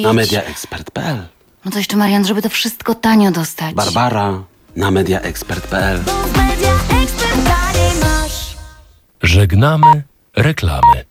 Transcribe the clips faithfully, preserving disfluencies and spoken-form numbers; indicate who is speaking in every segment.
Speaker 1: Na mediaexpert kropka p l.
Speaker 2: No to jeszcze, Marian, żeby to wszystko tanio dostać.
Speaker 1: Barbara na mediaexpert kropka p l.
Speaker 3: Żegnamy reklamy.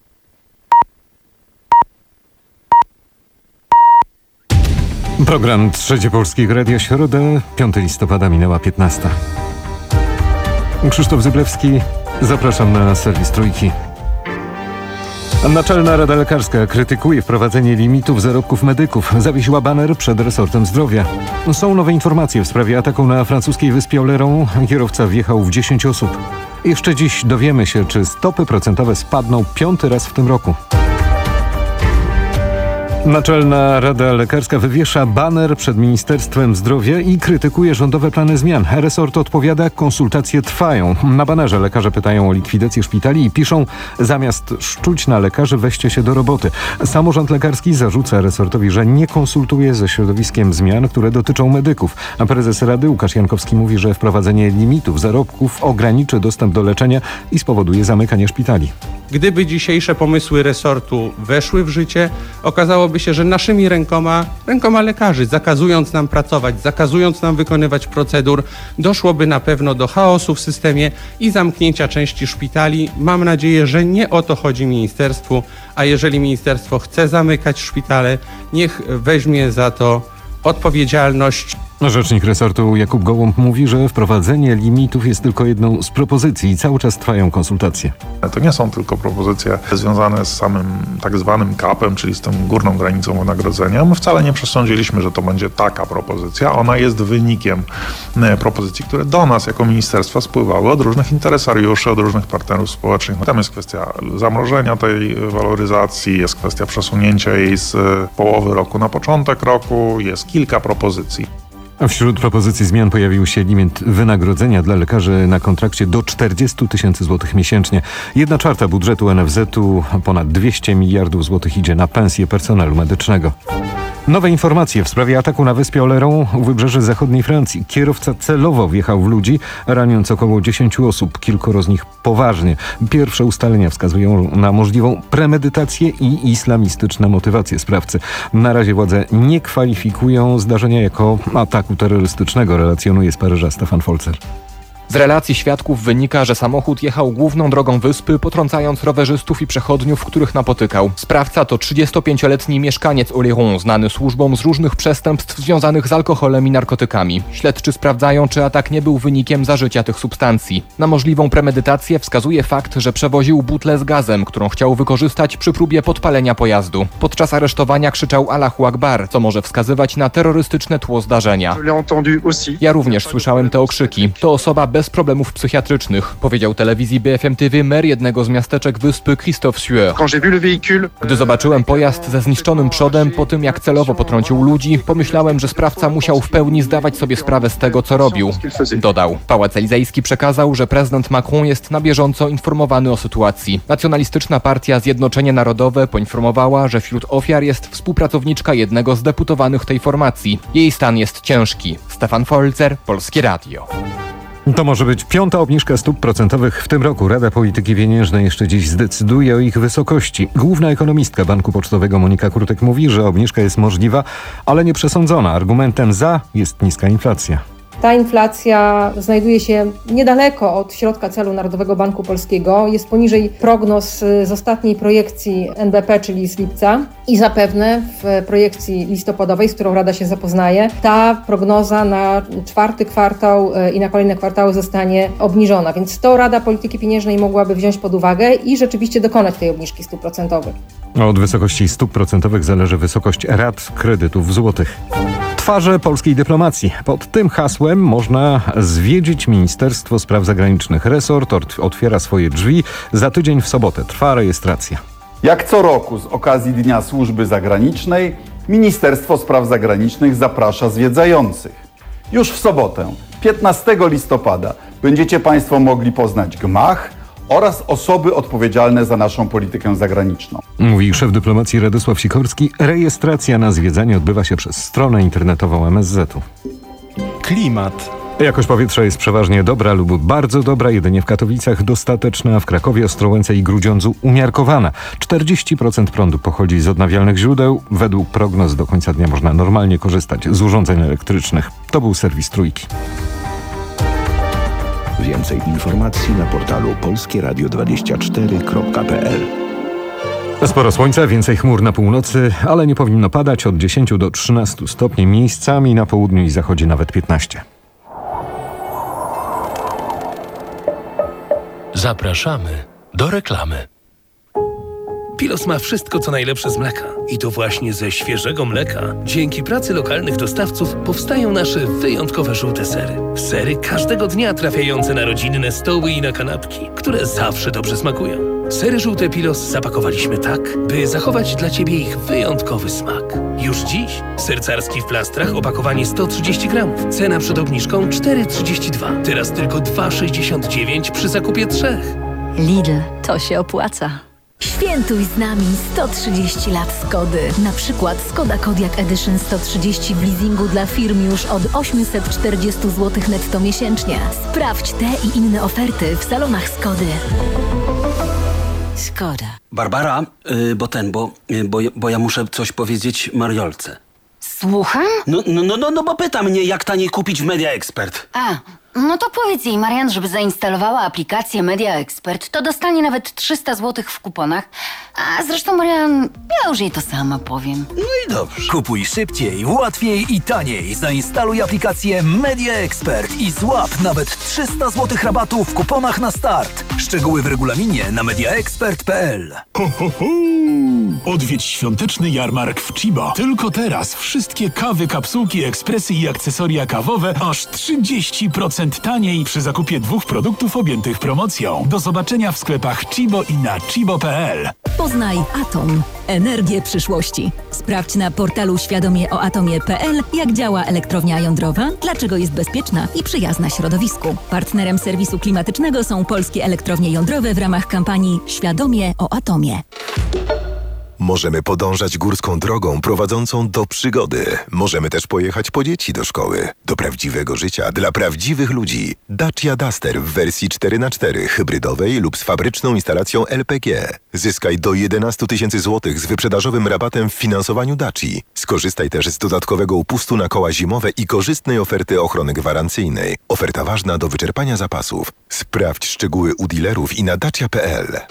Speaker 4: Program Trzecie Polskiego Radia, środa, piątego listopada, minęła piętnasta. Krzysztof Zyblewski, zapraszam na serwis Trójki. Naczelna Rada Lekarska krytykuje wprowadzenie limitów zarobków medyków. Zawiesiła baner przed resortem zdrowia. Są nowe informacje w sprawie ataku na francuskiej wyspie Oléron. Kierowca wjechał w dziesięć osób. Jeszcze dziś dowiemy się, czy stopy procentowe spadną piąty raz w tym roku. Naczelna Rada Lekarska wywiesza baner przed Ministerstwem Zdrowia i krytykuje rządowe plany zmian. Resort odpowiada, konsultacje trwają. Na banerze lekarze pytają o likwidację szpitali i piszą: zamiast szczuć na lekarzy, weźcie się do roboty. Samorząd lekarski zarzuca resortowi, że nie konsultuje ze środowiskiem zmian, które dotyczą medyków. A prezes Rady Łukasz Jankowski mówi, że wprowadzenie limitów zarobków ograniczy dostęp do leczenia i spowoduje zamykanie szpitali.
Speaker 5: Gdyby dzisiejsze pomysły resortu weszły w życie, okazałoby się, że naszymi rękoma, rękoma lekarzy, zakazując nam pracować, zakazując nam wykonywać procedur, doszłoby na pewno do chaosu w systemie i zamknięcia części szpitali. Mam nadzieję, że nie o to chodzi ministerstwu, a jeżeli ministerstwo chce zamykać szpitale, niech weźmie za to odpowiedzialność.
Speaker 4: Rzecznik resortu Jakub Gołąb mówi, że wprowadzenie limitów jest tylko jedną z propozycji i cały czas trwają konsultacje.
Speaker 6: To nie są tylko propozycje związane z samym tak zwanym kapem, czyli z tą górną granicą wynagrodzenia. My wcale nie przesądziliśmy, że to będzie taka propozycja. Ona jest wynikiem propozycji, które do nas jako ministerstwa spływały od różnych interesariuszy, od różnych partnerów społecznych. Tam jest kwestia zamrożenia tej waloryzacji, jest kwestia przesunięcia jej z połowy roku na początek roku, jest kilka propozycji.
Speaker 4: Wśród propozycji zmian pojawił się limit wynagrodzenia dla lekarzy na kontrakcie do czterdzieści tysięcy złotych miesięcznie. Jedna czwarta budżetu N F Z-u, ponad dwieście miliardów złotych, idzie na pensje personelu medycznego. Nowe informacje w sprawie ataku na wyspie Oléron u wybrzeży zachodniej Francji. Kierowca celowo wjechał w ludzi, raniąc około dziesięciu osób, kilkoro z nich poważnie. Pierwsze ustalenia wskazują na możliwą premedytację i islamistyczne motywacje sprawcy. Na razie władze nie kwalifikują zdarzenia jako ataku terrorystycznego, relacjonuje z Paryża Stefan Folzer.
Speaker 7: Z relacji świadków wynika, że samochód jechał główną drogą wyspy, potrącając rowerzystów i przechodniów, których napotykał. Sprawca to trzydziestopięcioletni mieszkaniec Oléron, znany służbom z różnych przestępstw związanych z alkoholem i narkotykami. Śledczy sprawdzają, czy atak nie był wynikiem zażycia tych substancji. Na możliwą premedytację wskazuje fakt, że przewoził butlę z gazem, którą chciał wykorzystać przy próbie podpalenia pojazdu. Podczas aresztowania krzyczał Allahu Akbar, co może wskazywać na terrorystyczne tło zdarzenia. Ja również słyszałem te okrzyki. To osoba bez bez problemów psychiatrycznych, powiedział telewizji B F M T V mer jednego z miasteczek wyspy Christophe Sueur. Gdy zobaczyłem pojazd ze zniszczonym przodem po tym, jak celowo potrącił ludzi, pomyślałem, że sprawca musiał w pełni zdawać sobie sprawę z tego, co robił, dodał. Pałac Elizejski przekazał, że prezydent Macron jest na bieżąco informowany o sytuacji. Nacjonalistyczna partia Zjednoczenie Narodowe poinformowała, że wśród ofiar jest współpracowniczka jednego z deputowanych tej formacji. Jej stan jest ciężki. Stefan Folzer, Polskie Radio.
Speaker 4: To może być piąta obniżka stóp procentowych w tym roku. Rada Polityki Pieniężnej jeszcze dziś zdecyduje o ich wysokości. Główna ekonomistka Banku Pocztowego Monika Krutek mówi, że obniżka jest możliwa, ale nie przesądzona. Argumentem za jest niska inflacja.
Speaker 8: Ta inflacja znajduje się niedaleko od środka celu Narodowego Banku Polskiego, jest poniżej prognoz z ostatniej projekcji N B P, czyli z lipca, i zapewne w projekcji listopadowej, z którą Rada się zapoznaje, ta prognoza na czwarty kwartał i na kolejne kwartały zostanie obniżona, więc to Rada Polityki Pieniężnej mogłaby wziąć pod uwagę i rzeczywiście dokonać tej obniżki stóp procentowych.
Speaker 4: Od wysokości stóp procentowych zależy wysokość rat kredytów w złotych. Twarze polskiej dyplomacji. Pod tym hasłem można zwiedzić Ministerstwo Spraw Zagranicznych. Resort otwiera swoje drzwi. Za tydzień w sobotę trwa rejestracja.
Speaker 9: Jak co roku z okazji Dnia Służby Zagranicznej Ministerstwo Spraw Zagranicznych zaprasza zwiedzających. Już w sobotę, piętnastego listopada, będziecie Państwo mogli poznać gmach oraz osoby odpowiedzialne za naszą politykę zagraniczną.
Speaker 4: Mówi szef dyplomacji Radosław Sikorski. Rejestracja na zwiedzanie odbywa się przez stronę internetową M S Z-u.
Speaker 10: Klimat.
Speaker 4: Jakość powietrza jest przeważnie dobra lub bardzo dobra, jedynie w Katowicach dostateczna, a w Krakowie, Ostrołęce i Grudziądzu umiarkowana. czterdzieści procent prądu pochodzi z odnawialnych źródeł. Według prognoz do końca dnia można normalnie korzystać z urządzeń elektrycznych. To był serwis Trójki.
Speaker 10: Więcej informacji na portalu polskie radio dwadzieścia cztery kropka p l.
Speaker 4: Sporo słońca, więcej chmur na północy, ale nie powinno padać, od dziesięciu do trzynastu stopni, miejscami na południu i zachodzie nawet piętnaście.
Speaker 3: Zapraszamy do reklamy.
Speaker 11: Pilos ma wszystko, co najlepsze z mleka. I to właśnie ze świeżego mleka. Dzięki pracy lokalnych dostawców powstają nasze wyjątkowe żółte sery. Sery każdego dnia trafiające na rodzinne stoły i na kanapki, które zawsze dobrze smakują. Sery żółte Pilos zapakowaliśmy tak, by zachować dla Ciebie ich wyjątkowy smak. Już dziś ser carski w plastrach, opakowanie sto trzydzieści gramów. Cena przed obniżką cztery trzydzieści dwa. Teraz tylko dwa sześćdziesiąt dziewięć przy zakupie trzech.
Speaker 2: Lidl, to się opłaca.
Speaker 12: Świętuj z nami sto trzydzieści lat Skody. Na przykład Skoda Kodiaq Edition sto trzydzieści w leasingu dla firm już od osiemset czterdzieści złotych netto miesięcznie. Sprawdź te i inne oferty w salonach Skody.
Speaker 2: Skoda.
Speaker 1: Barbara, yy, bo ten, bo, yy, bo, bo ja muszę coś powiedzieć Mariolce.
Speaker 2: Słucham?
Speaker 1: No, no, no, no, no bo pyta mnie, jak taniej kupić w Media Expert.
Speaker 2: A, no to powiedz jej, Marian, żeby zainstalowała aplikację Media Expert, to dostanie nawet trzysta złotych w kuponach. A zresztą, Marian, ja już jej to sama powiem.
Speaker 1: No i dobrze.
Speaker 13: Kupuj szybciej, łatwiej i taniej. Zainstaluj aplikację Media Expert i złap nawet trzysta złotych rabatu w kuponach na start. Szczegóły w regulaminie na mediaexpert kropka p l.
Speaker 14: Ho, ho, ho! Odwiedź świąteczny jarmark w Chiba. Tylko teraz wszystkie kawy, kapsułki, ekspresy i akcesoria kawowe aż trzydzieści procent taniej przy zakupie dwóch produktów objętych promocją. Do zobaczenia w sklepach Chibo i na chibo kropka p l.
Speaker 12: Poznaj Atom. Energię przyszłości. Sprawdź na portalu świadomie o atomie kropka p l, jak działa elektrownia jądrowa, dlaczego jest bezpieczna i przyjazna środowisku. Partnerem serwisu klimatycznego są polskie elektrownie jądrowe w ramach kampanii Świadomie o atomie.
Speaker 15: Możemy podążać górską drogą prowadzącą do przygody. Możemy też pojechać po dzieci do szkoły. Do prawdziwego życia dla prawdziwych ludzi. Dacia Duster w wersji cztery na cztery, hybrydowej lub z fabryczną instalacją L P G. Zyskaj do jedenaście tysięcy złotych z wyprzedażowym rabatem w finansowaniu Daci. Skorzystaj też z dodatkowego upustu na koła zimowe i korzystnej oferty ochrony gwarancyjnej. Oferta ważna do wyczerpania zapasów. Sprawdź szczegóły u dealerów i na dacia kropka p l.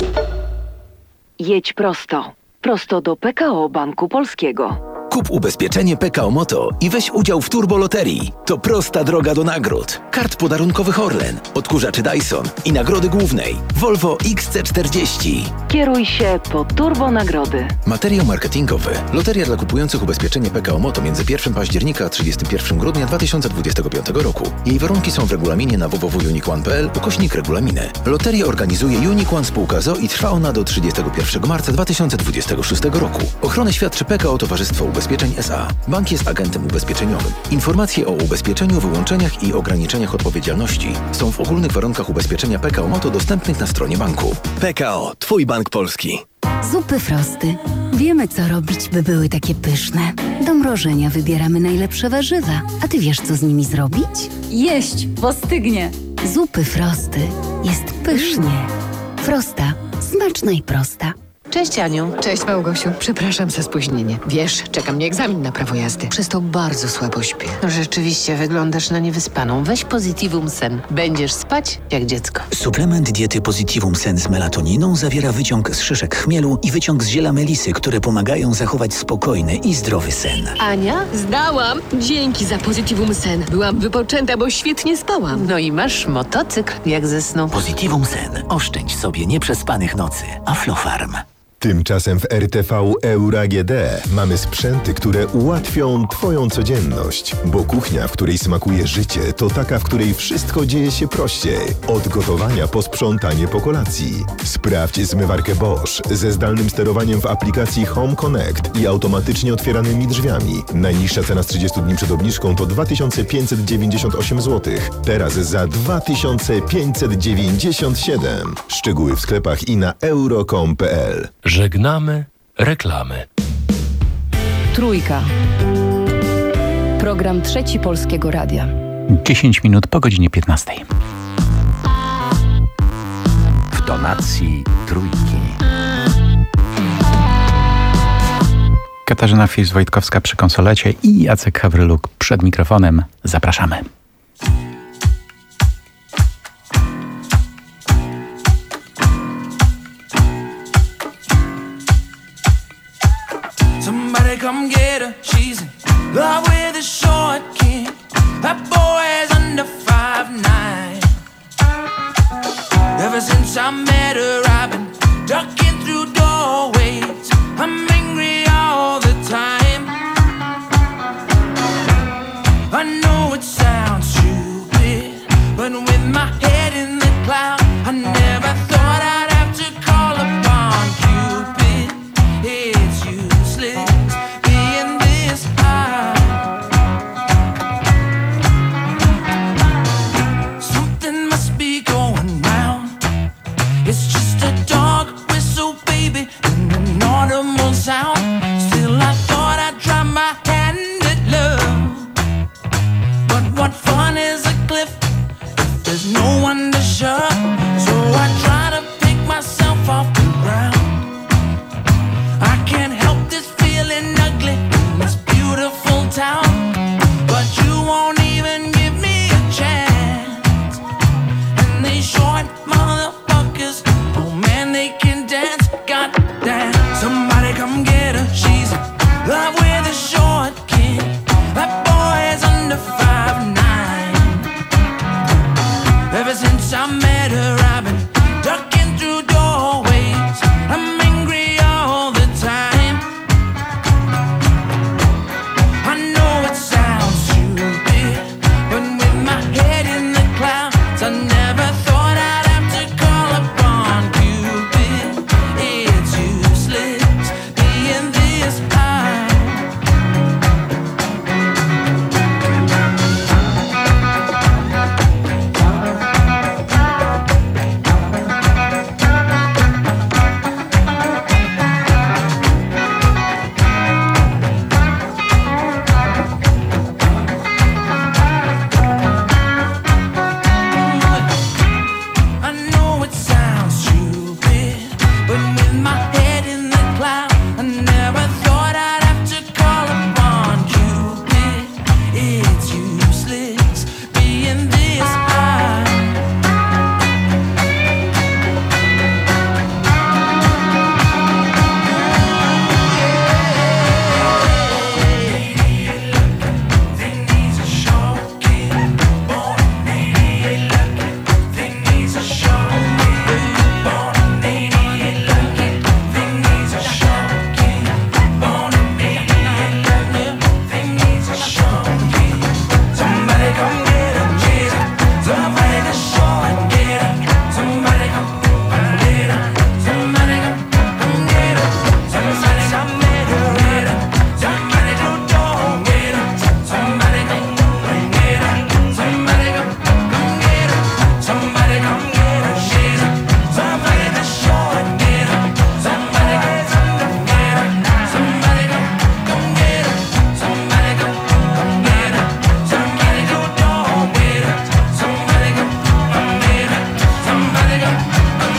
Speaker 16: Jedź prosto. Prosto do P K O Banku Polskiego.
Speaker 13: Kup ubezpieczenie P K O Moto i weź udział w turboloterii. To prosta droga do nagród. Kart podarunkowych Orlen, odkurzaczy Dyson i nagrody głównej Volvo X C czterdzieści.
Speaker 16: Kieruj się po turbo nagrody.
Speaker 13: Materiał marketingowy. Loteria dla kupujących ubezpieczenie P K O Moto między pierwszego października a trzydziestego pierwszego grudnia dwa tysiące dwudziestego piątego roku. Jej warunki są w regulaminie na w w w kropka unique one kropka p l ukośnik regulaminy. Loterię organizuje Unique One Spółka z o o i trwa ona do trzydziestego pierwszego marca dwa tysiące dwudziestego szóstego roku. Ochronę świadczy P K O Towarzystwo Ubezpieczeń S A. Bank jest agentem ubezpieczeniowym. Informacje o ubezpieczeniu, wyłączeniach i ograniczeniach odpowiedzialności są w ogólnych warunkach ubezpieczenia P K O Moto dostępnych na stronie banku. P K O, Twój bank polski.
Speaker 2: Zupy Frosty. Wiemy, co robić, by były takie pyszne. Do mrożenia wybieramy najlepsze warzywa. A ty wiesz, co z nimi zrobić?
Speaker 12: Jeść, bo stygnie.
Speaker 2: Zupy Frosty. Jest pysznie. Frosta. Smaczna i prosta.
Speaker 17: Cześć Aniu. Cześć Małgosiu. Przepraszam za spóźnienie. Wiesz, czeka mnie egzamin na prawo jazdy. Przez to bardzo słabo śpię. Rzeczywiście wyglądasz na niewyspaną. Weź Positivum Sen. Będziesz spać jak dziecko.
Speaker 18: Suplement diety Positivum Sen z melatoniną zawiera wyciąg z szyszek chmielu i wyciąg z ziela melisy, które pomagają zachować spokojny i zdrowy sen.
Speaker 17: Ania? Zdałam. Dzięki za Positivum Sen. Byłam wypoczęta, bo świetnie spałam. No i masz motocykl jak ze snu.
Speaker 18: Positivum Sen. Oszczędź sobie nieprzespanych nocy. Aflofarm.
Speaker 15: Tymczasem w R T V Euro A G D mamy sprzęty, które ułatwią Twoją codzienność. Bo kuchnia, w której smakuje życie, to taka, w której wszystko dzieje się prościej. Od gotowania po sprzątanie po kolacji. Sprawdź zmywarkę Bosch ze zdalnym sterowaniem w aplikacji Home Connect i automatycznie otwieranymi drzwiami. Najniższa cena z trzydziestu dni przed obniżką to dwa tysiące pięćset dziewięćdziesiąt osiem złotych. Teraz za dwa tysiące pięćset dziewięćdziesiąt siedem. Szczegóły w sklepach i na euro kropka com kropka p l.
Speaker 3: Żegnamy reklamy.
Speaker 19: Trójka. Program Trzeci Polskiego Radia. dziesięć minut po godzinie piętnastej.
Speaker 10: W tonacji trójki.
Speaker 19: Katarzyna Fis-Wojtkowska przy konsolecie i Jacek Hawryluk przed mikrofonem. Zapraszamy.
Speaker 20: Somebody come get her, she's in love with a short king. That boy is under five nine. Ever since I met her, I've been ducking through doorways. I'm angry all the time. I know it sounds stupid, but with my head in the clouds, I never thought I'd have to call upon Cupid. It's useless being this high. Something must be going round. It's just a dog whistle, baby, and an audible sound. Still I thought I'd try my hand at love. But what fun is a cliff if there's no one to shove? So I try to pick myself off the ground. I can't help this feeling ugly in this beautiful town. But you won't even give me a chance. And these short motherfuckers, oh man, they can dance. Goddamn, somebody come get her. She's in love with a short king. That boy is under five nine. Ever since I met her, I've been ducking through doorways. I'm angry all the time. I know it sounds stupid, but with my head in the clouds, I never thought I'd have to call upon Cupid. It's useless being this high. I know it sounds stupid, but with my head in the clouds, I never thought I'd have to call upon Cupid. It's useless being this high. Somebody come get her, get her. Somebody to show and get her. Somebody come get her. Somebody come get her. Somebody come get her, get her. Somebody to door get her. Somebody come get her. Somebody come get her. Somebody come get her, she's a. Somebody to show and get her. Somebody come get her. Somebody come get her. Somebody come get her. Somebody to door get her. Somebody come get her. Somebody come get her.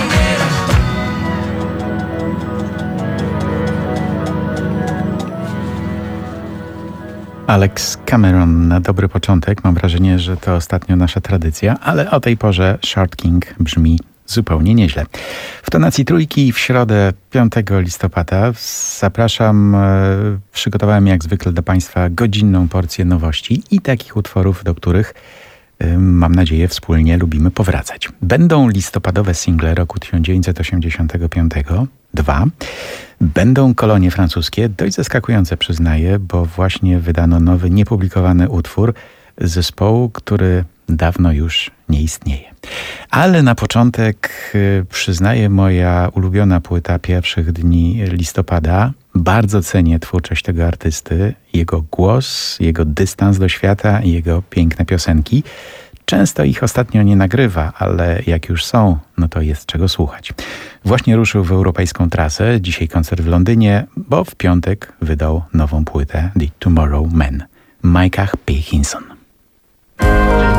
Speaker 19: Alex Cameron na dobry początek. Mam wrażenie, że to ostatnio nasza tradycja, ale o tej porze Short King brzmi zupełnie nieźle. W tonacji trójki w środę piątego listopada zapraszam, e, przygotowałem jak zwykle dla Państwa godzinną porcję nowości i takich utworów, do których e, mam nadzieję wspólnie lubimy powracać. Będą listopadowe single roku tysiąc dziewięćset osiemdziesiątego piątego, dwa. Będą kolonie francuskie, dość zaskakujące przyznaję, bo właśnie wydano nowy, niepublikowany utwór zespołu, który dawno już nie istnieje. Ale na początek y, przyznaję, moja ulubiona płyta pierwszych dni listopada. Bardzo cenię twórczość tego artysty, jego głos, jego dystans do świata i jego piękne piosenki. Często ich ostatnio nie nagrywa, ale jak już są, no to jest czego słuchać. Właśnie ruszył w europejską trasę, dzisiaj koncert w Londynie, bo w piątek wydał nową płytę The Tomorrow Men. Micah P. Hinson.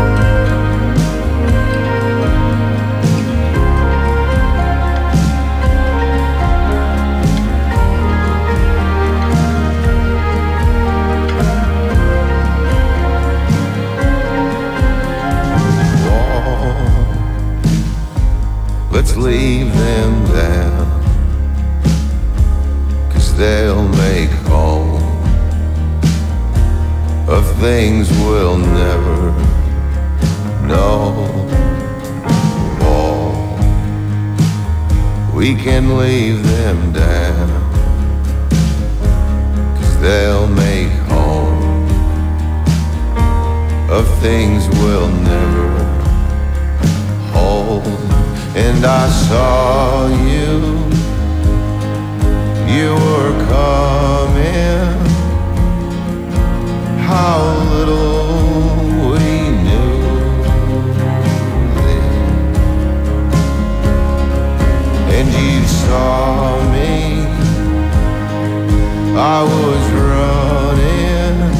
Speaker 21: leave them down, 'cause they'll make home of things we'll never know. Oh, we can leave them down, 'cause they'll make home of things we'll never hold. And I saw you, you were coming, how little we knew then. And you saw me, I was running,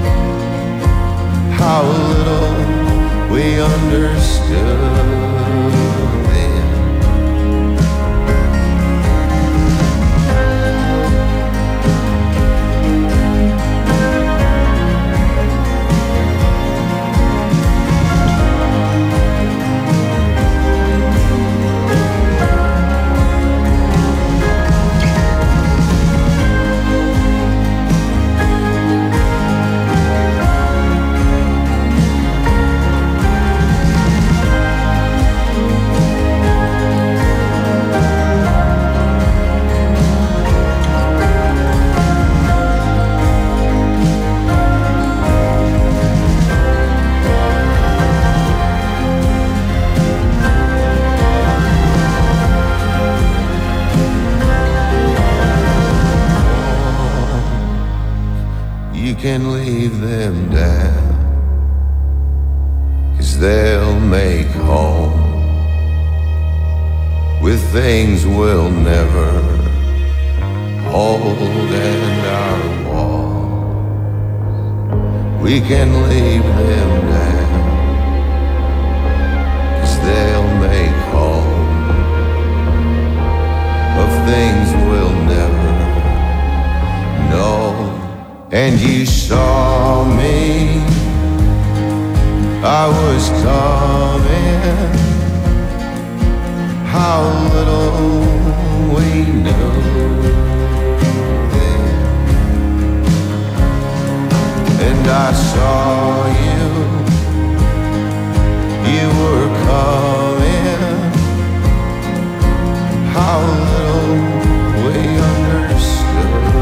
Speaker 21: how little we understood. You can leave them down, 'cause they'll make home with things we'll never hold. And our walls, we can leave them down, 'cause they'll make home of things we'll never know. And you saw me, I was coming, how little we knew then. And I saw you, you were coming, how little we understood.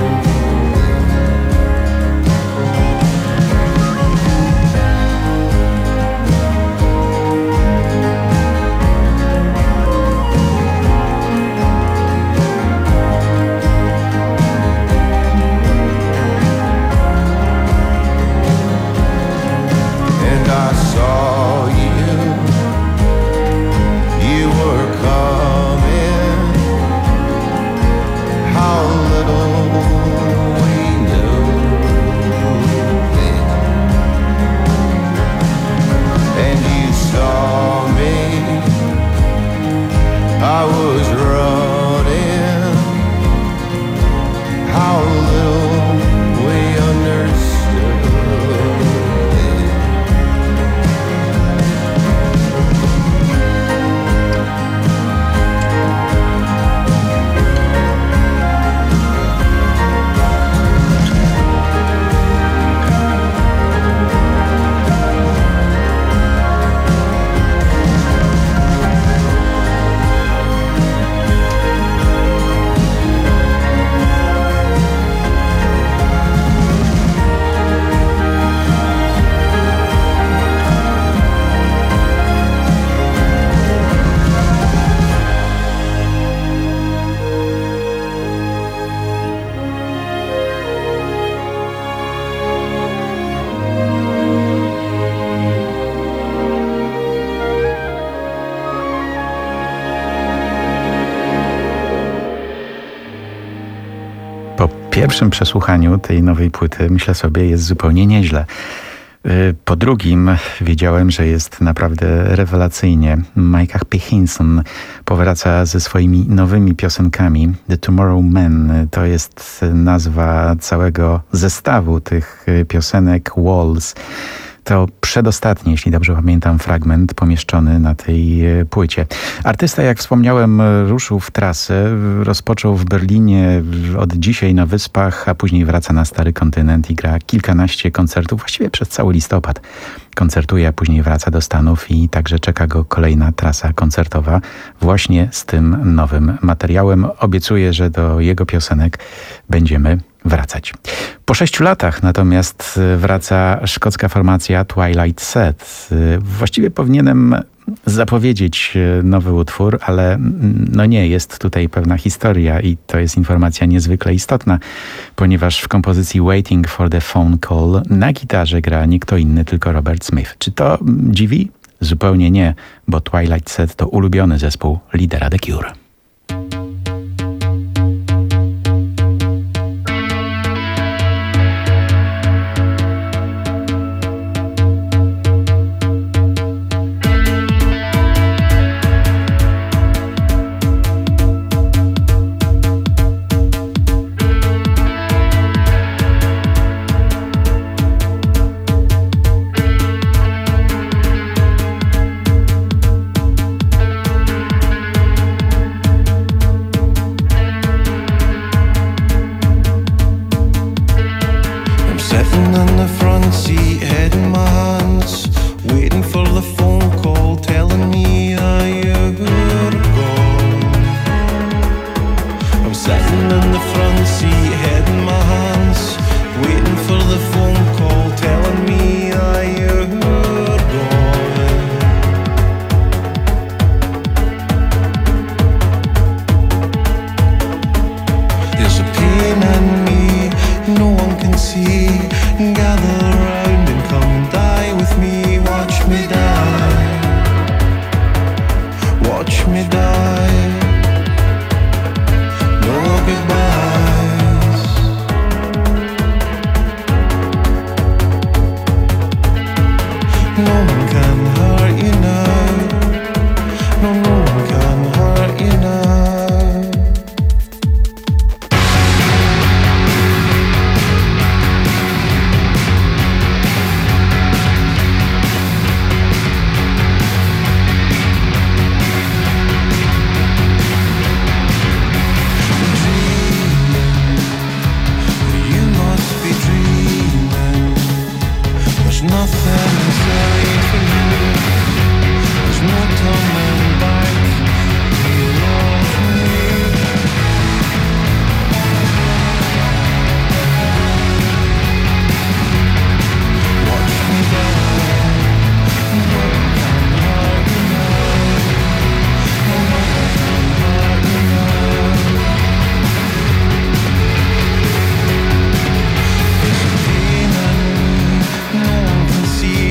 Speaker 21: I was running, how little we understood.
Speaker 19: Po pierwszym przesłuchaniu tej nowej płyty myślę sobie, jest zupełnie nieźle. Po drugim wiedziałem, że jest naprawdę rewelacyjnie. Micah Hinson powraca ze swoimi nowymi piosenkami. The Tomorrow Men to jest nazwa całego zestawu tych piosenek Walls. to przedostatni, jeśli dobrze pamiętam, fragment pomieszczony na tej płycie. Artysta, jak wspomniałem, ruszył w trasę, rozpoczął w Berlinie, od dzisiaj na Wyspach, a później wraca na stary kontynent i gra kilkanaście koncertów, właściwie przez cały listopad. Koncertuje, a później wraca do Stanów i także czeka go kolejna trasa koncertowa właśnie z tym nowym materiałem. Obiecuję, że do jego piosenek będziemy wracać. Po sześciu latach natomiast wraca szkocka formacja Twilight Set. Właściwie powinienem zapowiedzieć nowy utwór, ale no nie, jest tutaj pewna historia i to jest informacja niezwykle istotna, ponieważ w kompozycji Waiting for the Phone Call na gitarze gra nie kto inny, tylko Robert Smith. Czy to dziwi? Zupełnie nie, bo Twilight Set to ulubiony zespół lidera The Cure.
Speaker 20: See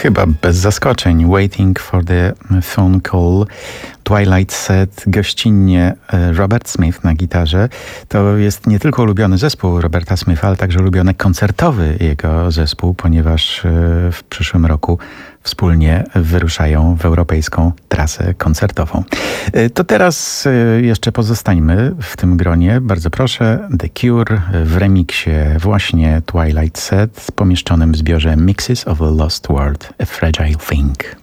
Speaker 19: Chyba bez zaskoczeń. Waiting for the phone call. Twilight Set, gościnnie Robert Smith na gitarze. To jest nie tylko ulubiony zespół Roberta Smitha, ale także ulubiony koncertowy jego zespół, ponieważ w przyszłym roku wspólnie wyruszają w europejską trasę koncertową. To teraz jeszcze pozostańmy w tym gronie. Bardzo proszę, The Cure w remiksie właśnie Twilight Set, pomieszczonym w zbiorze Mixes of a Lost World, A Fragile Thing.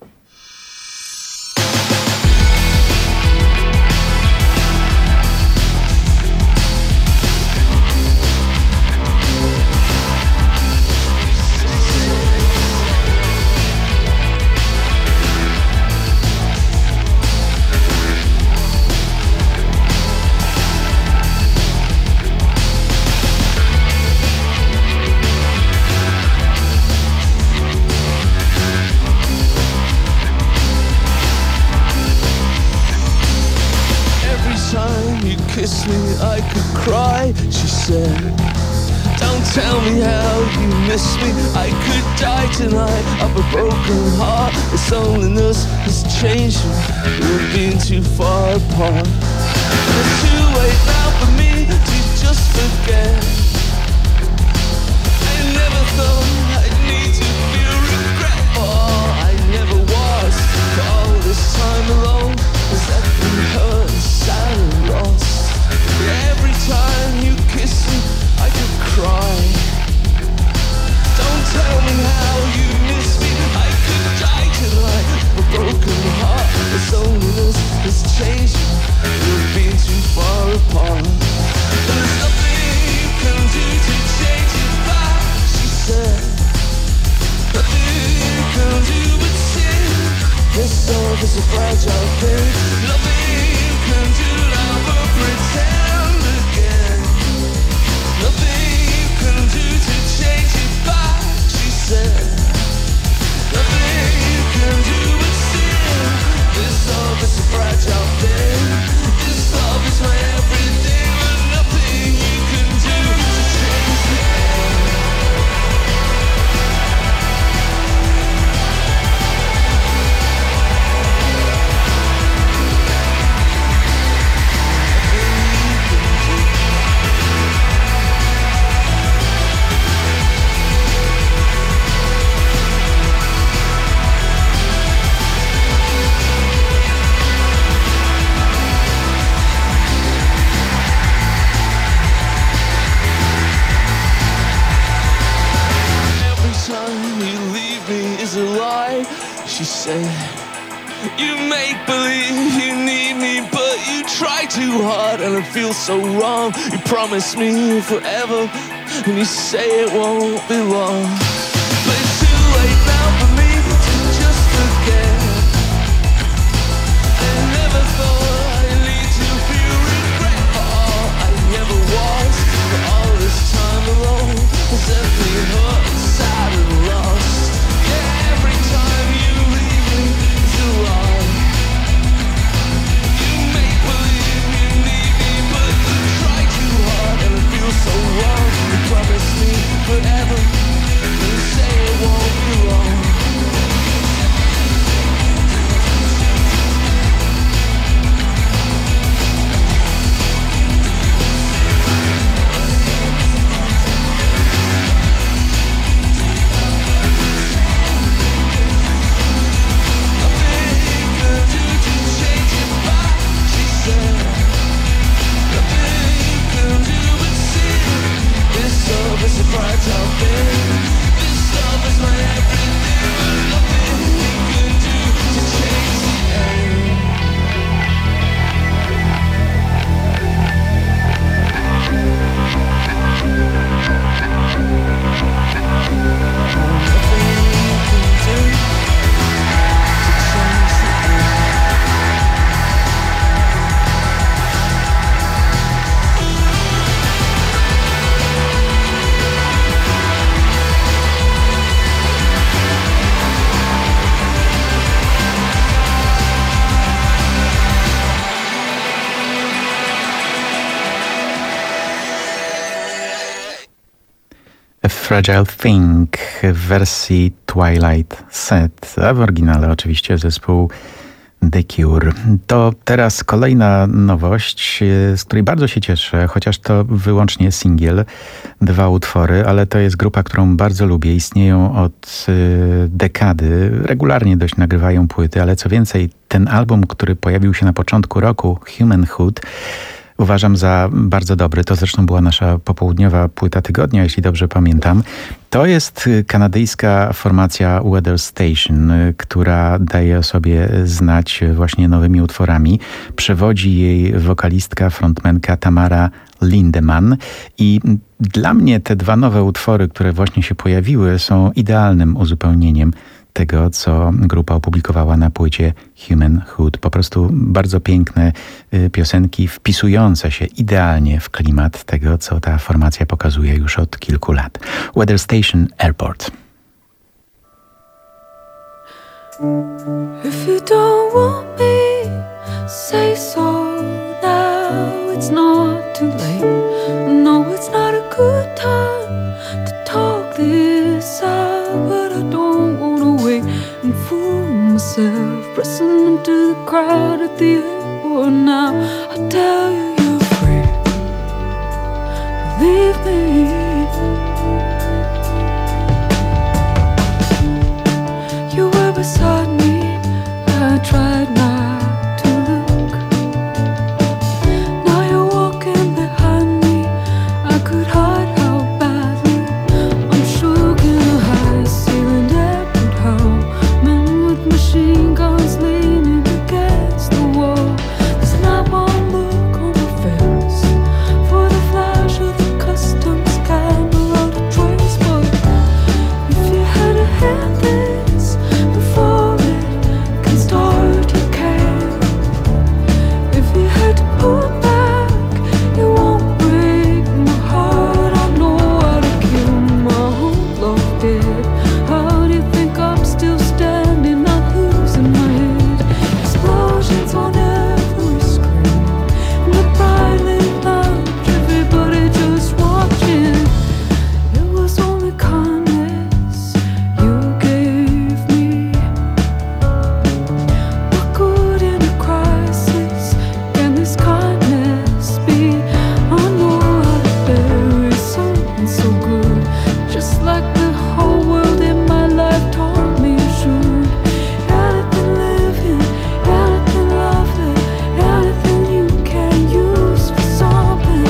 Speaker 20: Kiss me, I could cry, she said. Don't tell me how you miss me. I could die tonight of a broken heart. This loneliness has changed me. We've been too far apart. It's too late now for me to just forget. I never thought I'd need to feel regret. Oh, I never was. For all this time alone has left me hurt and sad and lost. Every time you kiss me, I could cry. Don't tell me how you miss me. I could die tonight of a broken heart. This loneliness has changed me. We've been too far apart. There's nothing you can do to change it back, she said. Nothing you can do but sin. This love is a fragile thing. Nothing you can do now but pretend. Nothing you can do to change it back, she said. Nothing you can do but sin. This love is a fragile thing. This love is my everything, but nothing you can do to change it. She said, you make believe you need me, but you try too hard and it feels so wrong. You promise me forever and you say it won't be long. But it's too late now for me to just forget. I never thought I'd lead to feel regret for all I never was. For all this time alone has left me hurt, sad and lost. Yeah, every time you so wrong, you promise me forever. You say it won't be long.
Speaker 19: Fragile Thing w wersji Twilight Set, a w oryginale oczywiście zespół The Cure. To teraz kolejna nowość, z której bardzo się cieszę, chociaż to wyłącznie singiel, dwa utwory, ale to jest grupa, którą bardzo lubię. Istnieją od dekady, regularnie dość nagrywają płyty, ale co więcej, ten album, który pojawił się na początku roku, Humanhood, uważam za bardzo dobry. To zresztą była nasza popołudniowa płyta tygodnia, jeśli dobrze pamiętam. To jest kanadyjska formacja Weather Station, która daje o sobie znać właśnie nowymi utworami. Przewodzi jej wokalistka, frontmenka Tamara Lindemann i dla mnie te dwa nowe utwory, które właśnie się pojawiły, są idealnym uzupełnieniem tego, co grupa opublikowała na płycie Humanhood. Po prostu bardzo piękne piosenki, wpisujące się idealnie w klimat tego, co ta formacja pokazuje już od kilku lat. Weather Station Airport.
Speaker 20: If you don't want me, say so now. It's not too late. No, it's not a good time to talk this out, but I don't wanna wait and fool myself, pressing into the crowd at the airport now. I tell you, you're free. Believe me. You were beside me. I tried not to look. Now you're walking behind me. I could hide how badly I'm shook in a high-ceilinged airport hall. Men with machine guns leaning against the wall. There's not one look on my face for the flash of the customs camera to trace. But if you had a hand this before it can start, you can. If you had to pull back, it won't break my heart. I know how to kill my whole love dead. How do you think I'm still standing, not losing my head? Explosions on every screen, in the brightly lounge, everybody just watching. It was only kindness you gave me. What good in a crisis can this kindness be? I know how to bury something so good, just like the whole world in my life taught me you should. Anything living, anything lovely, anything you can use for something.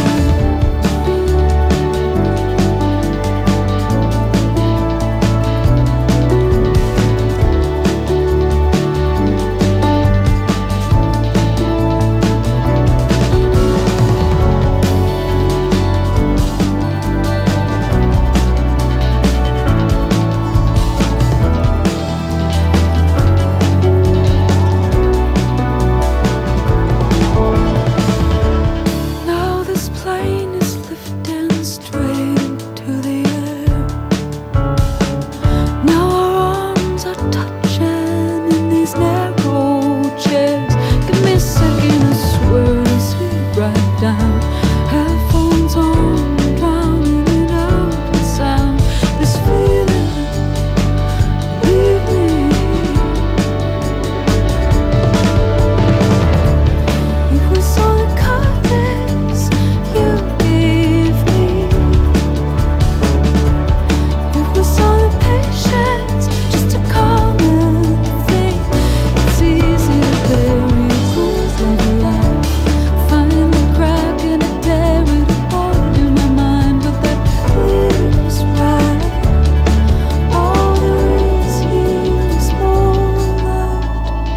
Speaker 20: Now this plane is lifting straight into the air. Now our arms are touching in these narrow chairs. Give me a second, I swear to sleep right down. Headphones on, drowning it out in sound. This feeling, leave me. It was all the kindness you gave me. It was all the patience, just a common thing. It's easy to bury rules of life. Find the crack and I tear it apart in my mind, but that feels right. All there is here is moonlight.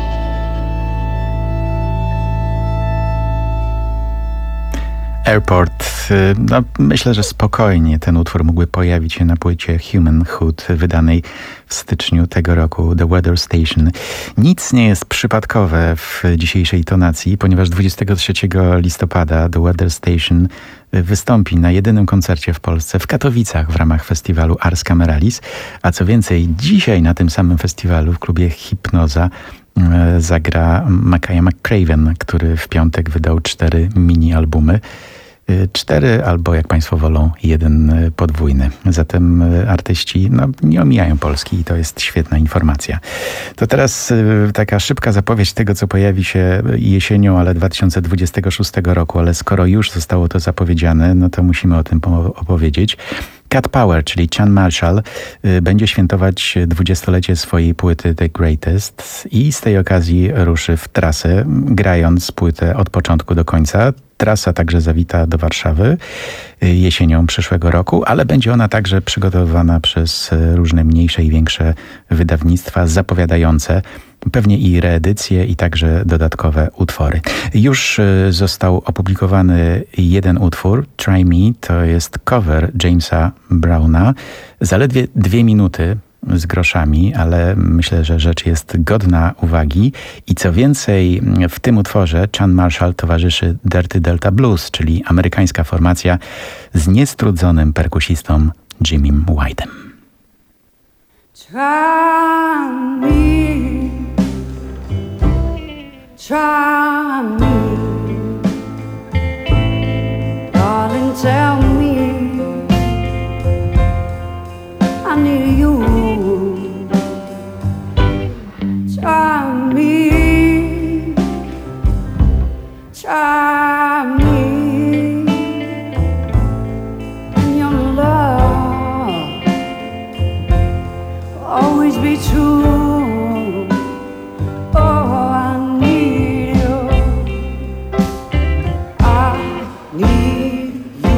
Speaker 19: Airport. No, myślę, że spokojnie ten utwór mógłby pojawić się na płycie Humanhood, wydanej w styczniu tego roku, The Weather Station. Nic nie jest przypadkowe w dzisiejszej tonacji, ponieważ dwudziestego trzeciego listopada The Weather Station wystąpi na jedynym koncercie w Polsce w Katowicach w ramach festiwalu Ars Cameralis, a co więcej, dzisiaj na tym samym festiwalu w klubie Hipnoza zagra Makaya McCraven, który w piątek wydał cztery mini-albumy. cztery albo, jak Państwo wolą, jeden podwójny. Zatem artyści no, nie omijają Polski i to jest świetna informacja. To teraz taka szybka zapowiedź tego, co pojawi się jesienią, ale dwa tysiące dwudziestego szóstego roku, ale skoro już zostało to zapowiedziane, no to musimy o tym opowiedzieć. Cat Power, czyli Chan Marshall, będzie świętować dwudziestolecie swojej płyty The Greatest i z tej okazji ruszy w trasę, grając płytę od początku do końca. Trasa także zawita do Warszawy jesienią przyszłego roku, ale będzie ona także przygotowywana przez różne mniejsze i większe wydawnictwa zapowiadające pewnie i reedycje i także dodatkowe utwory. Już został opublikowany jeden utwór, Try Me, to jest cover Jamesa Browna, zaledwie dwie minuty z groszami, ale myślę, że rzecz jest godna uwagi i co więcej, w tym utworze Chan Marshall towarzyszy Dirty Delta Blues, czyli amerykańska formacja z niestrudzonym perkusistą Jimmym White'em.
Speaker 5: Try me, try me, darling, tell me I need you. Try me, try me, and your love will always be true. Oh, I need you. I need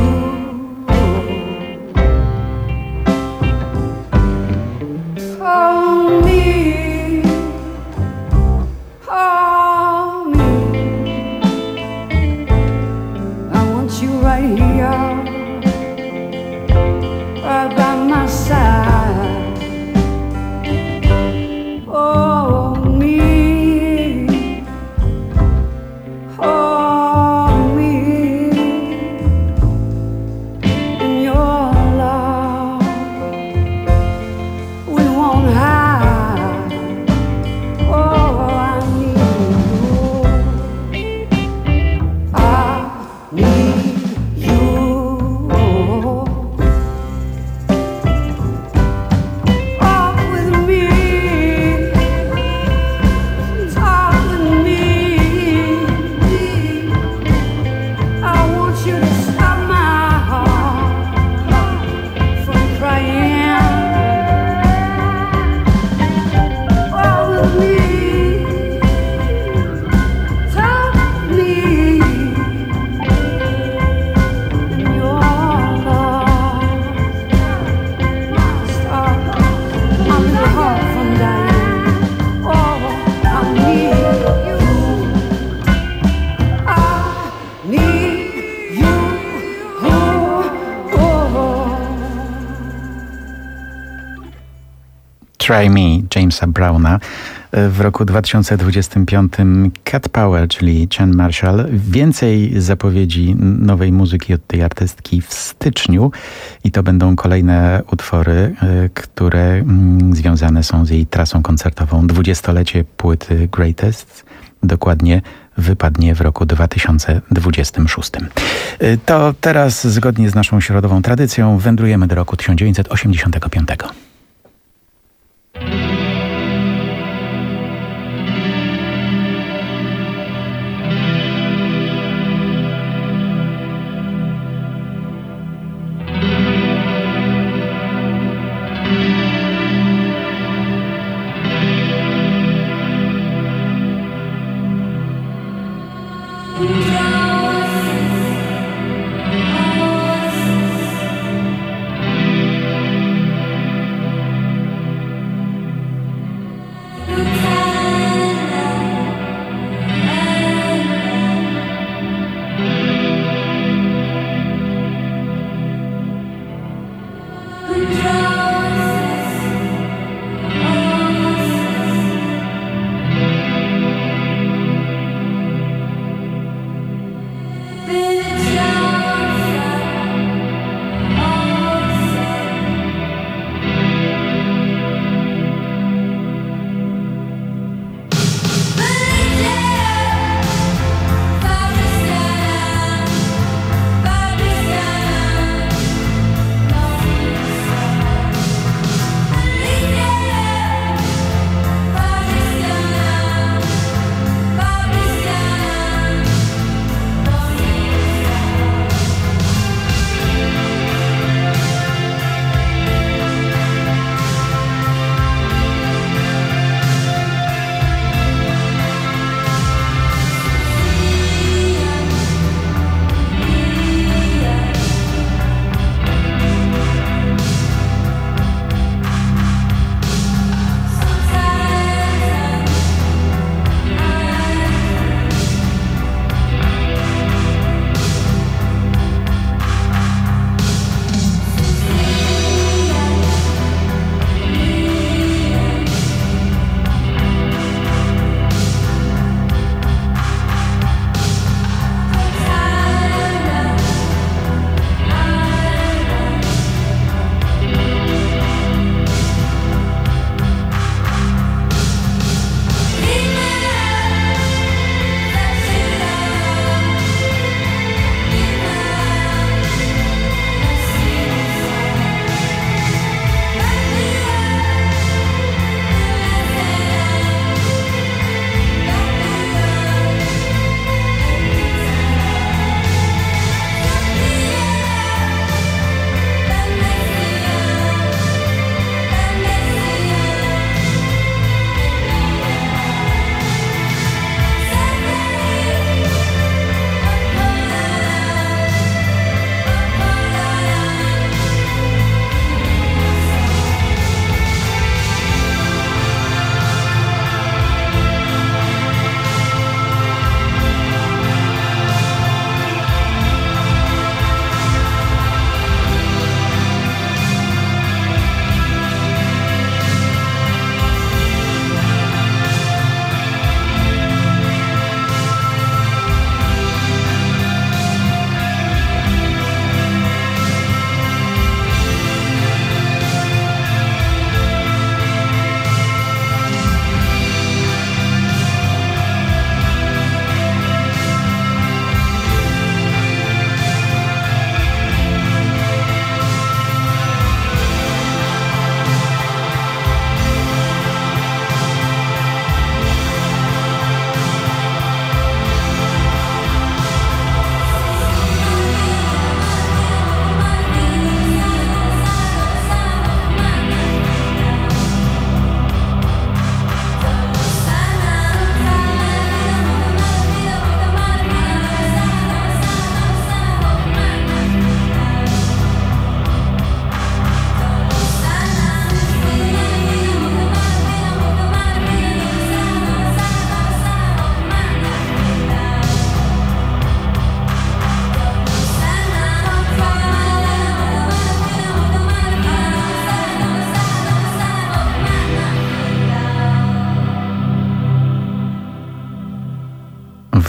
Speaker 5: you. Call me, call me. I want you right here, right by my side. Hold me, hold me in your love. We won't hide. Oh, I need you. I need you. Walk with me, talk with me. I want you to stop my heart from crying. Walk with me, talk with me. In your love, stop my little heart from dying. Oh, I need you. I need you. Oh, oh.
Speaker 19: Try Me Jamesa Browna. W roku dwa tysiące dwudziestym piątym Cat Power, czyli Chan Marshall. Więcej zapowiedzi nowej muzyki od tej artystki w styczniu i to będą kolejne utwory, które mm, związane są z jej trasą koncertową. Dwudziestolecie płyty Greatest dokładnie wypadnie w roku dwa tysiące dwudziestym szóstym. To teraz zgodnie z naszą środową tradycją wędrujemy do roku tysiąc dziewięćset osiemdziesiątego piątego.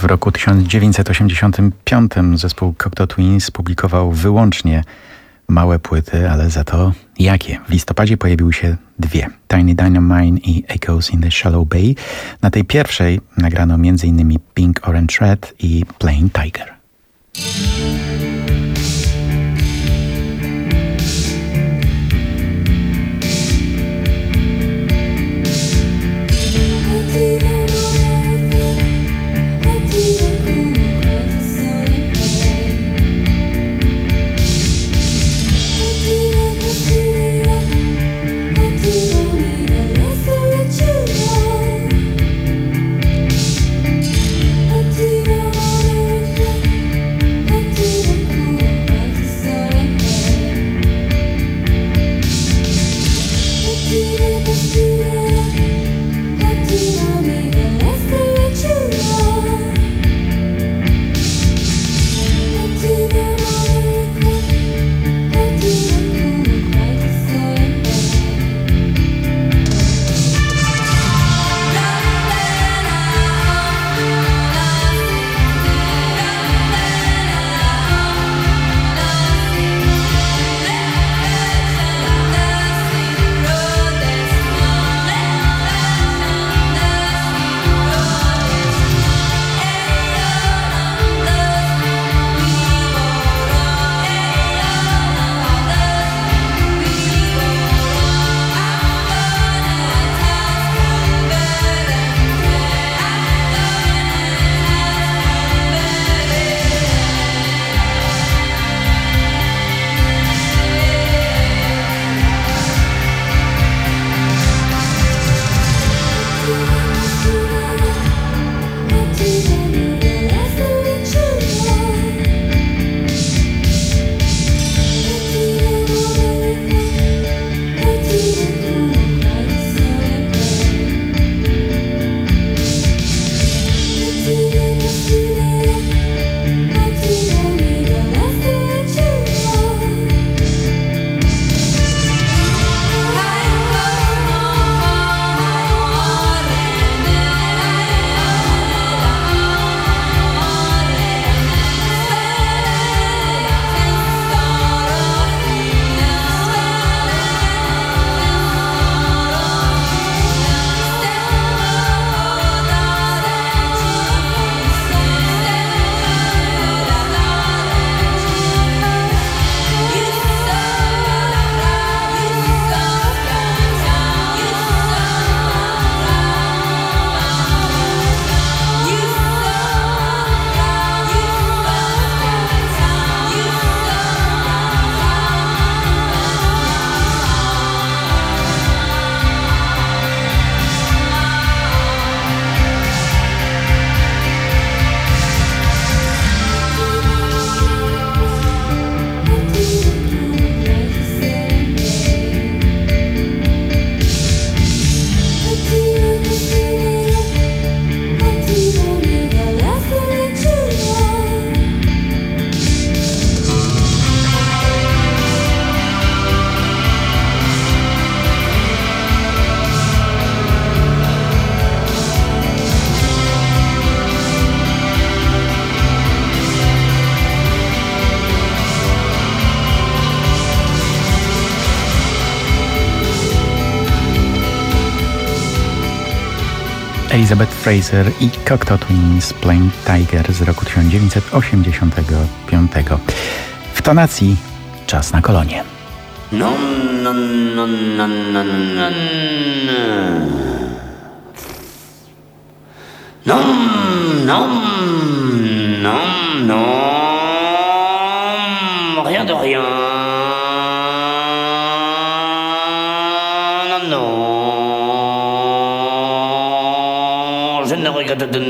Speaker 19: W roku tysiąc dziewięćset osiemdziesiątym piątym zespół Cocteau Twins publikował wyłącznie małe płyty, ale za to jakie? W listopadzie pojawiły się dwie. Tiny Dynamite i Echoes in the Shallow Bay. Na tej pierwszej nagrano m.in. Pink Orange Red i Plain Tiger. Elizabeth Fraser i Cocteau Twins Plain Tiger z roku tysiąc dziewięćset osiemdziesiątego piątego. W tonacji Czas na kolonie.
Speaker 6: No, no, no, no, no, no, no, no, no, no, rien de rien. Non, non, je ne regrette de...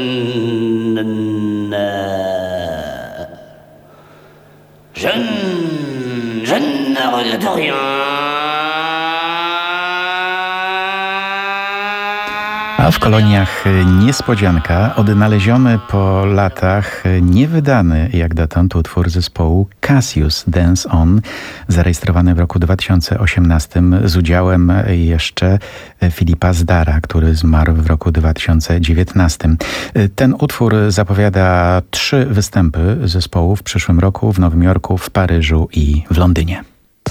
Speaker 6: Je ne... Je ne regrette rien.
Speaker 19: A w koloniach niespodzianka, odnaleziony po latach, niewydany jak dotąd utwór zespołu Cassius, Dance On, zarejestrowany w roku dwa tysiące osiemnastym z udziałem jeszcze Filipa Zdara, który zmarł w roku dwa tysiące dziewiętnastym. Ten utwór zapowiada trzy występy zespołu w przyszłym roku w Nowym Jorku, w Paryżu i w Londynie.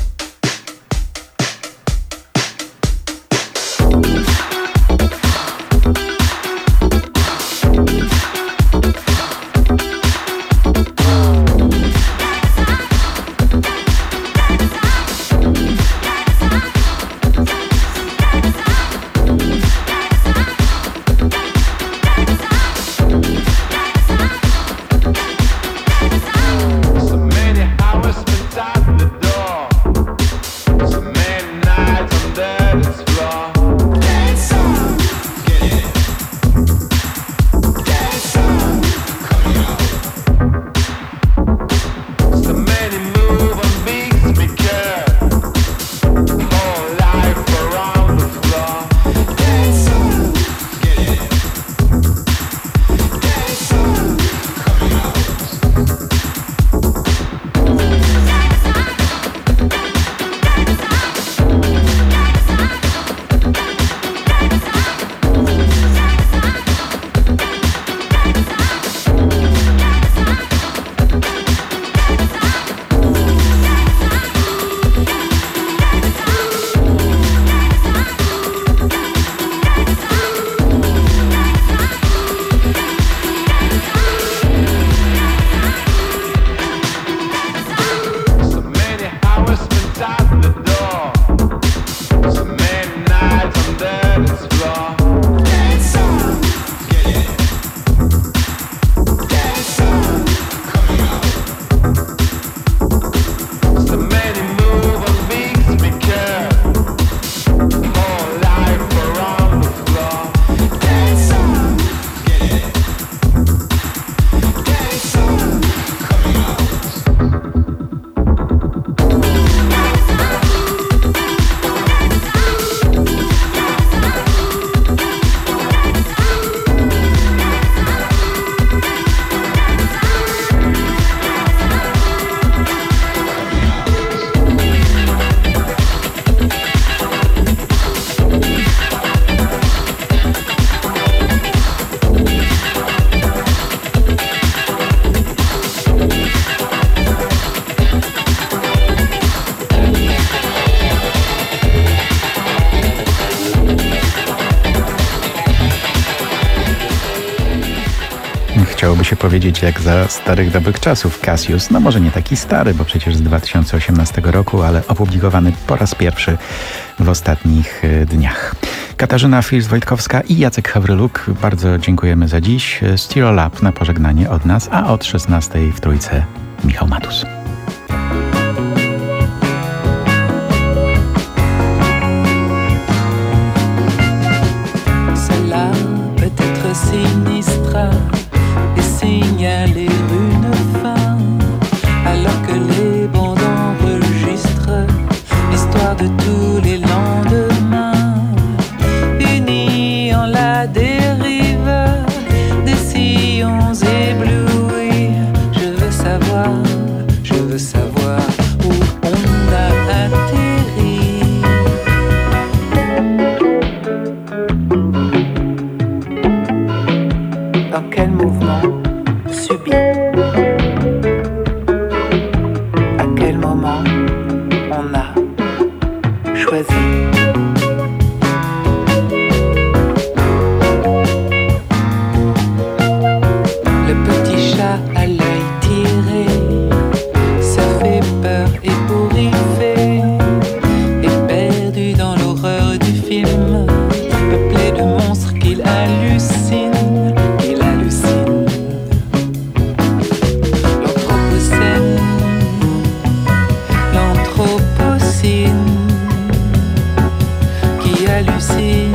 Speaker 19: Chciałoby się powiedzieć jak za starych dobrych czasów Cassius, no może nie taki stary, bo przecież z dwa tysiące osiemnastego roku, ale opublikowany po raz pierwszy w ostatnich dniach. Katarzyna Fils-Wojtkowska i Jacek Hawryluk, bardzo dziękujemy za dziś. Stirol Up na pożegnanie od nas, a od szesnastej w Trójce Michał Matus.
Speaker 20: Signaler une fin alors que les bandes enregistrent l'histoire de tous les lendemains unis en la dérive des sillons éblouis. Je veux savoir, je veux savoir où on a atterri. Dans quel mouvement subit. À quel moment on a choisi. Le petit chat à l'œil tiré, ça fait peur ébouriffé, et perdu dans l'horreur du film, peuplé de monstres qu'il hallucine, qu'il hallucine. L'anthropocène qui hallucine.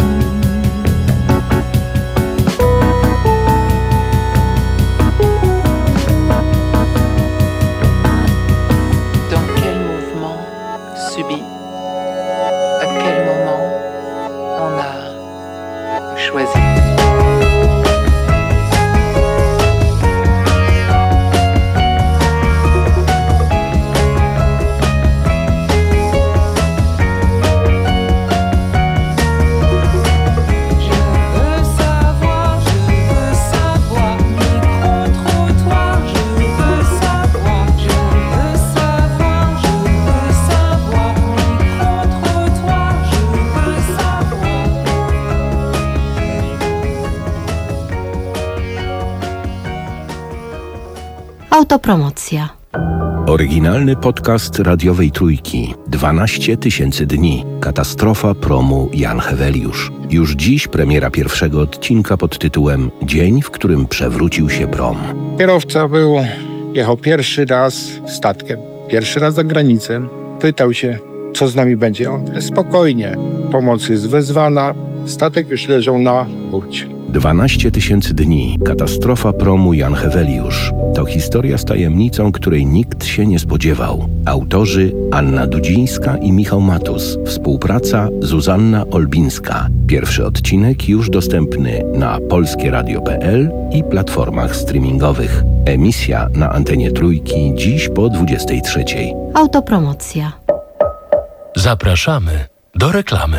Speaker 7: Autopromocja.
Speaker 10: Oryginalny podcast radiowej Trójki. dwanaście tysięcy dni. Katastrofa promu Jan Heweliusz. Już dziś premiera pierwszego odcinka pod tytułem Dzień, w którym przewrócił się prom.
Speaker 22: Kierowca był, jechał pierwszy raz statkiem, pierwszy raz za granicę. Pytał się, co z nami będzie. On, spokojnie, pomoc jest wezwana, statek już leżał na burcie.
Speaker 10: dwanaście tysięcy dni. Katastrofa promu Jan Heweliusz. To historia z tajemnicą, której nikt się nie spodziewał. Autorzy Anna Dudzińska i Michał Matus. Współpraca Zuzanna Olbińska. Pierwszy odcinek już dostępny na polskie radio kropka p l i platformach streamingowych. Emisja na antenie Trójki dziś po dwudziestej trzeciej.
Speaker 7: Autopromocja.
Speaker 3: Zapraszamy do reklamy.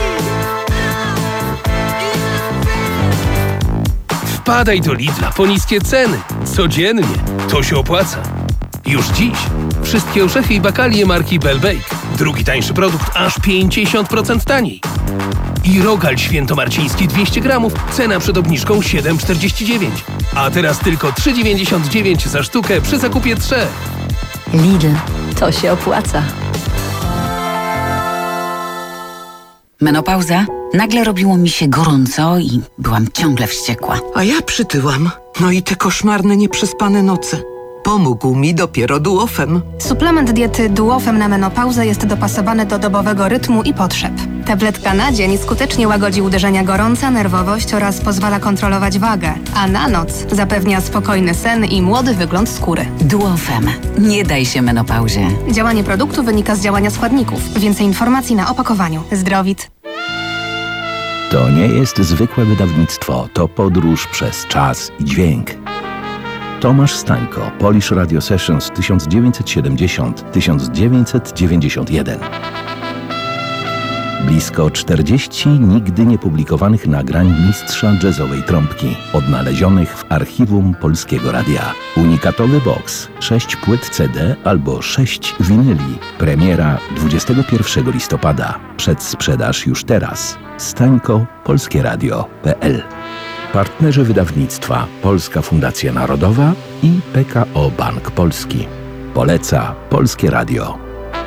Speaker 11: Wpadaj do Lidla po niskie ceny. Codziennie. To się opłaca. Już dziś. Wszystkie orzechy i bakalie marki Bell Bake. Drugi tańszy produkt aż pięćdziesiąt procent taniej. I rogal świętomarciński dwieście gramów. Cena przed obniżką siedem czterdzieści dziewięć. A teraz tylko trzy dziewięćdziesiąt dziewięć za sztukę przy zakupie trzech.
Speaker 12: Lidl, to się opłaca.
Speaker 23: Menopauza? Nagle robiło mi się gorąco i byłam ciągle wściekła.
Speaker 24: A ja przytyłam. No i te koszmarne, nieprzespane noce. Pomógł mi dopiero Duofem.
Speaker 25: Suplement diety Duofem na menopauzę jest dopasowany do dobowego rytmu i potrzeb. Tabletka na dzień skutecznie łagodzi uderzenia gorąca, nerwowość oraz pozwala kontrolować wagę, a na noc zapewnia spokojny sen i młody wygląd skóry.
Speaker 23: Duofem. Nie daj się menopauzie.
Speaker 25: Działanie produktu wynika z działania składników. Więcej informacji na opakowaniu. Zdrowit.
Speaker 18: To nie jest zwykłe wydawnictwo, to podróż przez czas i dźwięk. Tomasz Stańko, Polish Radio Sessions tysiąc dziewięćset siedemdziesiąt do tysiąc dziewięćset dziewięćdziesiąt jeden. Blisko czterdzieści nigdy niepublikowanych nagrań mistrza jazzowej trąbki, odnalezionych w archiwum Polskiego Radia. Unikatowy boks, sześć płyt C D albo sześć winyli. Premiera dwudziestego pierwszego listopada. Przedsprzedaż już teraz. Stańko, polskie radio kropka p l. Partnerzy wydawnictwa Polska Fundacja Narodowa i P K O Bank Polski. Poleca Polskie Radio.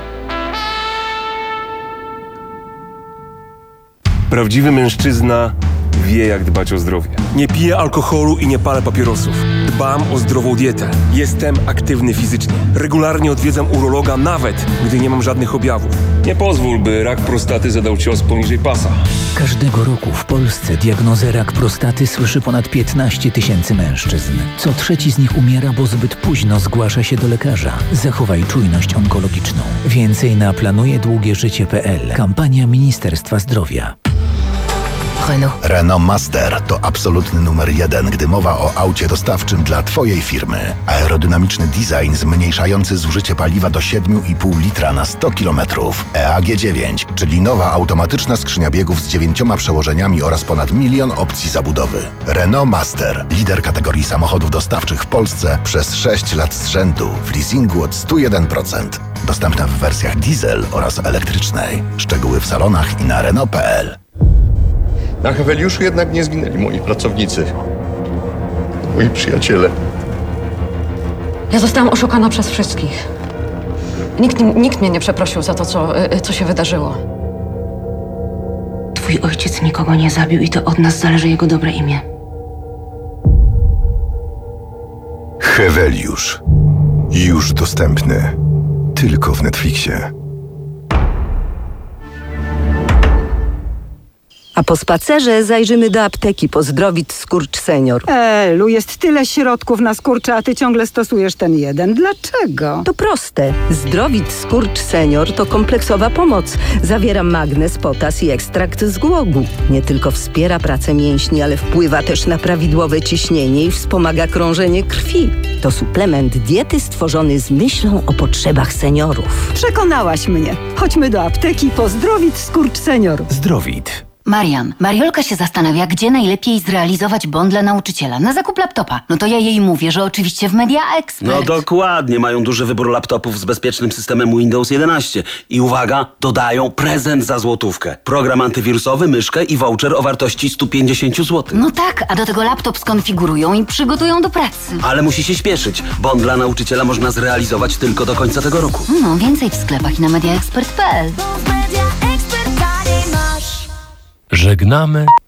Speaker 26: Prawdziwy mężczyzna wie, jak dbać o zdrowie. Nie piję alkoholu i nie palę papierosów. Dbam o zdrową dietę. Jestem aktywny fizycznie. Regularnie odwiedzam urologa, nawet gdy nie mam żadnych objawów. Nie pozwól, by rak prostaty zadał cios poniżej pasa.
Speaker 18: Każdego roku w Polsce diagnozę rak prostaty słyszy ponad piętnaście tysięcy mężczyzn. Co trzeci z nich umiera, bo zbyt późno zgłasza się do lekarza. Zachowaj czujność onkologiczną. Więcej na planuje długie życie kropka p l. Kampania Ministerstwa Zdrowia.
Speaker 7: Renault.
Speaker 27: Renault Master to absolutny numer jeden, gdy mowa o aucie dostawczym dla Twojej firmy. Aerodynamiczny design zmniejszający zużycie paliwa do siedem i pół litra na sto kilometrów. E A G dziewięć, czyli nowa automatyczna skrzynia biegów z dziewięcioma przełożeniami oraz ponad milion opcji zabudowy. Renault Master, lider kategorii samochodów dostawczych w Polsce przez sześć lat z rzędu w leasingu od sto jeden procent. Dostępna w wersjach diesel oraz elektrycznej. Szczegóły w salonach i na Renault kropka p l.
Speaker 28: Na Heweliuszu jednak nie zginęli moi pracownicy. Moi przyjaciele.
Speaker 29: Ja zostałam oszukana przez wszystkich. Nikt, nikt mnie nie przeprosił za to, co, co się wydarzyło.
Speaker 30: Twój ojciec nikogo nie zabił i to od nas zależy jego dobre imię.
Speaker 15: Heweliusz. Już dostępny. Tylko w Netflixie.
Speaker 31: A po spacerze zajrzymy do apteki po Zdrowit Skurcz Senior.
Speaker 32: Elu, jest tyle środków na skurcze, a ty ciągle stosujesz ten jeden. Dlaczego?
Speaker 31: To proste. Zdrowit Skurcz Senior to kompleksowa pomoc. Zawiera magnez, potas i ekstrakt z głogu. Nie tylko wspiera pracę mięśni, ale wpływa też na prawidłowe ciśnienie i wspomaga krążenie krwi. To suplement diety stworzony z myślą o potrzebach seniorów.
Speaker 32: Przekonałaś mnie. Chodźmy do apteki po Zdrowit Skurcz Senior.
Speaker 18: Zdrowit.
Speaker 23: Marian, Mariolka się zastanawia, gdzie najlepiej zrealizować bon dla nauczyciela. Na zakup laptopa. No to ja jej mówię, że oczywiście w Media Expert.
Speaker 1: No dokładnie, mają duży wybór laptopów z bezpiecznym systemem Windows jedenaście. I uwaga, dodają prezent za złotówkę. Program antywirusowy, myszkę i voucher o wartości sto pięćdziesiąt złotych.
Speaker 23: No tak, a do tego laptop skonfigurują i przygotują do pracy.
Speaker 1: Ale musi się śpieszyć. Bon dla nauczyciela można zrealizować tylko do końca tego roku.
Speaker 23: No, więcej w sklepach i na mediaexpert kropka p l.
Speaker 3: Żegnamy